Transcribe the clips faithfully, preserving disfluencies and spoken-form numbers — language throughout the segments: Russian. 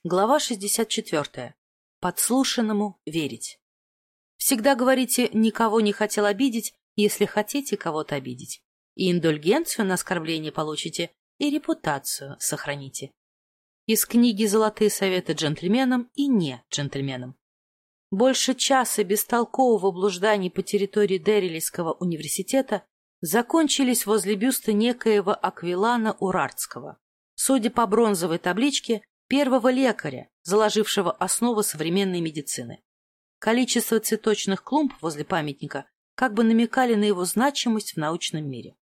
Глава шестьдесят четвёртая. Подслушанному верить. Всегда говорите «никого не хотел обидеть», если хотите кого-то обидеть. И индульгенцию на оскорбление получите, и репутацию сохраните. Из книги «Золотые советы джентльменам и не джентльменам». Больше часа бестолкового блужданий по территории Деррилийского университета закончились возле бюста некоего Аквилана Урартского. Судя по бронзовой табличке, первого лекаря, заложившего основы современной медицины. Количество цветочных клумб возле памятника как бы намекали на его значимость в научном мире.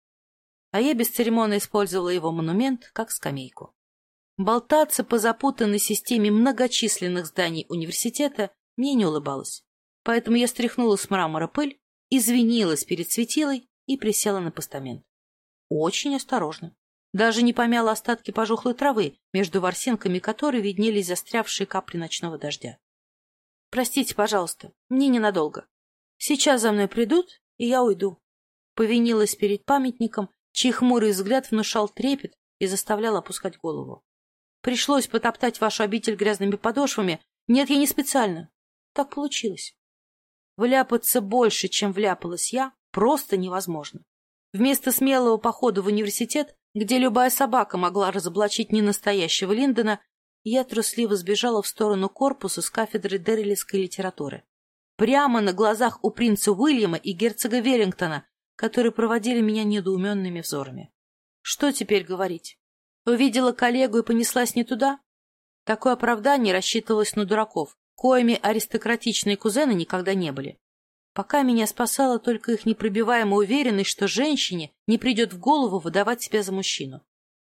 А я бесцеремонно использовала его монумент как скамейку. Болтаться по запутанной системе многочисленных зданий университета мне не улыбалось, поэтому я стряхнула с мрамора пыль, извинилась перед светилой и присела на постамент. Очень осторожно. Даже не помяла остатки пожухлой травы, между ворсинками которой виднелись застрявшие капли ночного дождя. «Простите, пожалуйста, мне ненадолго. Сейчас за мной придут, и я уйду». Повинилась перед памятником, чей хмурый взгляд внушал трепет и заставлял опускать голову. «Пришлось потоптать вашу обитель грязными подошвами. Нет, я не специально. Так получилось». Вляпаться больше, чем вляпалась я, просто невозможно. Вместо смелого похода в университет, где любая собака могла разоблачить ненастоящего Линдона, я трусливо сбежала в сторону корпуса с кафедры деррилийской литературы. Прямо на глазах у принца Уильяма и герцога Веллингтона, которые проводили меня недоуменными взорами. Что теперь говорить? Увидела коллегу и понеслась не туда? Такое оправдание рассчитывалось на дураков, коими аристократичные кузены никогда не были. Пока меня спасала только их непробиваемая уверенность, что женщине не придет в голову выдавать себя за мужчину.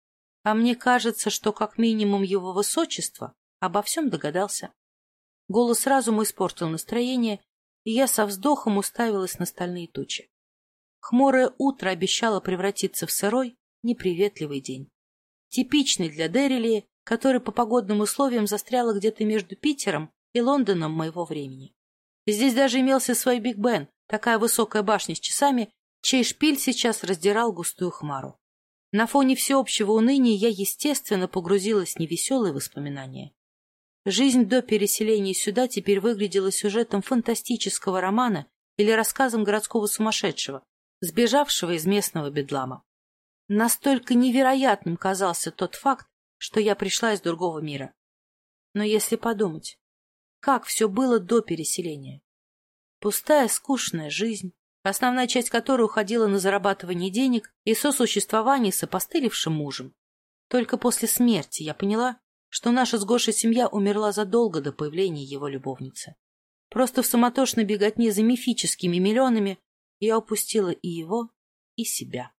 А мне кажется, что как минимум его высочество обо всем догадался. Голос разума испортил настроение, и я со вздохом уставилась на стальные тучи. Хмурое утро обещало превратиться в сырой, неприветливый день. Типичный для Деррилии, который по погодным условиям застряла где-то между Питером и Лондоном моего времени. Здесь даже имелся свой Биг Бен, такая высокая башня с часами, чей шпиль сейчас раздирал густую хмару. На фоне всеобщего уныния я, естественно, погрузилась в невеселые воспоминания. Жизнь до переселения сюда теперь выглядела сюжетом фантастического романа или рассказом городского сумасшедшего, сбежавшего из местного бедлама. Настолько невероятным казался тот факт, что я пришла из другого мира. Но если подумать, как все было до переселения? Пустая, скучная жизнь, основная часть которой уходила на зарабатывание денег и сосуществование с опостылевшим мужем. Только после смерти я поняла, что наша с Гошей семья умерла задолго до появления его любовницы. Просто в суматошной беготне за мифическими миллионами я упустила и его, и себя.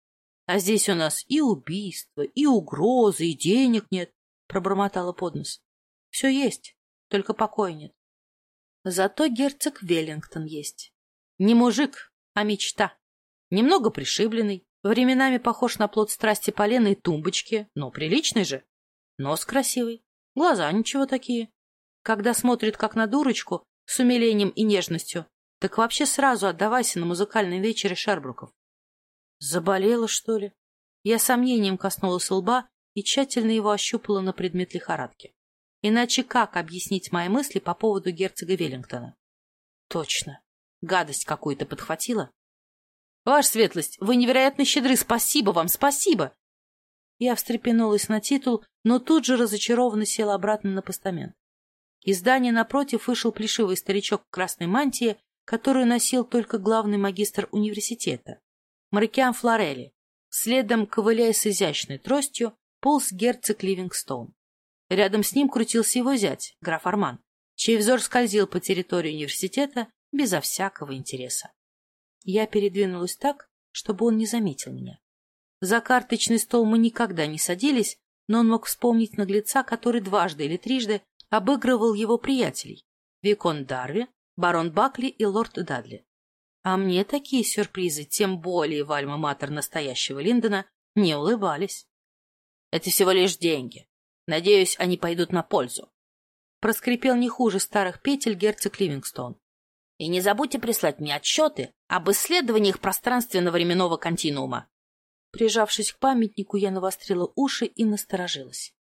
А здесь у нас и убийства, и угрозы, и денег нет, пробормотала под нос. Все есть. Только покоя нет. Зато герцог Веллингтон есть. Не мужик, а мечта. Немного пришибленный, временами похож на плод страсти поленой тумбочки, но приличный же. Нос красивый, глаза ничего такие. Когда смотрит как на дурочку, с умилением и нежностью, так вообще сразу отдавайся на музыкальном вечере Шербруков. Заболела, что ли? Я сомнением коснулась лба и тщательно его ощупала на предмет лихорадки. Иначе как объяснить мои мысли по поводу герцога Веллингтона? Точно. Гадость какую-то подхватила. Ваша светлость, вы невероятно щедры. Спасибо вам, спасибо. Я встрепенулась на титул, но тут же разочарованно села обратно на постамент. Из здания напротив вышел плешивый старичок в красной мантии, которую носил только главный магистр университета, Маркиан Флорелли. Следом, ковыляя с изящной тростью, полз герцог Ливингстоун. Рядом с ним крутился его зять, граф Арман, чей взор скользил по территории университета безо всякого интереса. Я передвинулась так, чтобы он не заметил меня. За карточный стол мы никогда не садились, но он мог вспомнить наглеца, который дважды или трижды обыгрывал его приятелей — Виконт Дарви, барон Бакли и лорд Дадли. А мне такие сюрпризы, тем более в альма-матер настоящего Линдона, не улыбались. Это всего лишь деньги. Надеюсь, они пойдут на пользу. Проскрипел не хуже старых петель герцог Ливингстон. И не забудьте прислать мне отчеты об исследованиях пространственно-временного континуума. Прижавшись к памятнику, я навострила уши и насторожилась.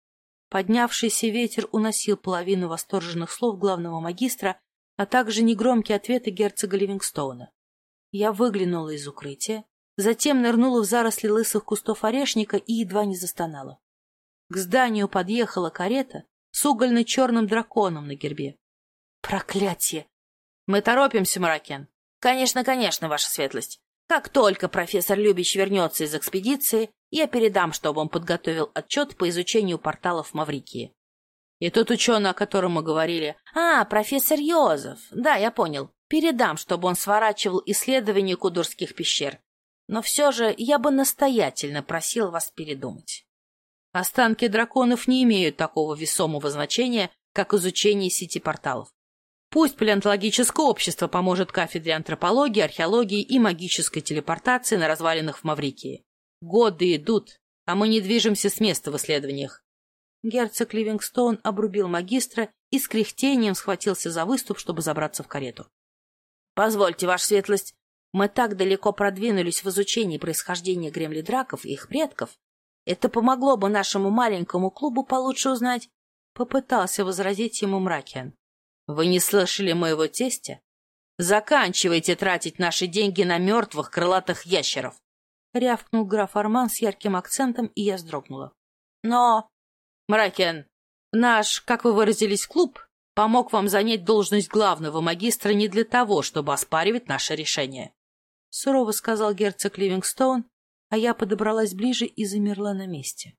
Поднявшийся ветер уносил половину восторженных слов главного магистра, а также негромкие ответы герцога Ливингстоуна. Я выглянула из укрытия, затем нырнула в заросли лысых кустов орешника и едва не застонала. К зданию подъехала карета с угольно-черным драконом на гербе. Проклятие! Мы торопимся, Мракен. Конечно, конечно, ваша светлость. Как только профессор Любич вернется из экспедиции, я передам, чтобы он подготовил отчет по изучению порталов в Маврикии. И тот ученый, о котором мы говорили... А, профессор Йозеф. Да, я понял. Передам, чтобы он сворачивал исследования Кудурских пещер. Но все же я бы настоятельно просил вас передумать. Останки драконов не имеют такого весомого значения, как изучение сети порталов. Пусть палеонтологическое общество поможет кафедре антропологии, археологии и магической телепортации на развалинах в Маврикии. Годы идут, а мы не движемся с места в исследованиях. Герцог Ливингстоун обрубил магистра и с кряхтением схватился за выступ, чтобы забраться в карету. — Позвольте, ваша светлость, мы так далеко продвинулись в изучении происхождения гремлидраков и их предков. Это помогло бы нашему маленькому клубу получше узнать. Попытался возразить ему Мракен. — Вы не слышали моего тестя? Заканчивайте тратить наши деньги на мертвых крылатых ящеров. Рявкнул граф Арман с ярким акцентом, и я вздрогнула. — Но... Мракен, наш, как вы выразились, клуб помог вам занять должность главного магистра не для того, чтобы оспаривать наше решение. Сурово сказал герцог Ливингстоун, а я подобралась ближе и замерла на месте.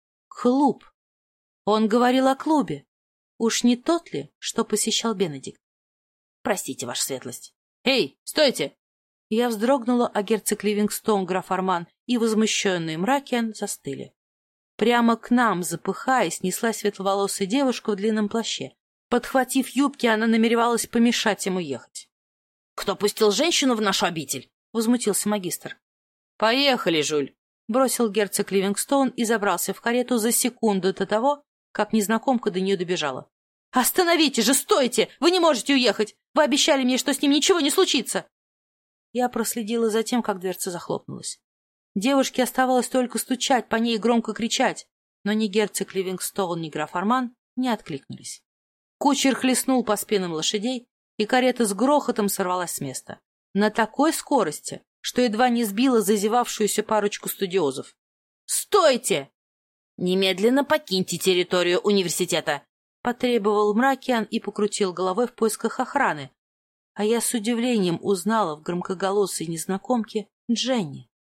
Клуб. Он говорил о клубе. Уж не тот ли, что посещал Бенедикт? Простите, ваша светлость. Эй, стойте! Я вздрогнула, а герцог Ливингстоун, граф Арман и возмущенный Мракен застыли. Прямо к нам, запыхаясь, неслась светловолосая девушка в длинном плаще. Подхватив юбки, она намеревалась помешать ему ехать. — Кто пустил женщину в нашу обитель? — возмутился магистр. — Поехали, Жюль! — бросил герцог Ливингстоун и забрался в карету за секунду до того, как незнакомка до нее добежала. — Остановите же, стойте! Вы не можете уехать! Вы обещали мне, что с ним ничего не случится! Я проследила за тем, как дверца захлопнулась. Девушке оставалось только стучать по ней и громко кричать, но ни герцог Ливингстоун, ни граф Арман не откликнулись. Кучер хлестнул по спинам лошадей, и карета с грохотом сорвалась с места. На такой скорости, что едва не сбила зазевавшуюся парочку студиозов. «Стойте! Немедленно покиньте территорию университета!» — потребовал Мракен и покрутил головой в поисках охраны, а я с удивлением узнала в громкоголосой незнакомке Дженни.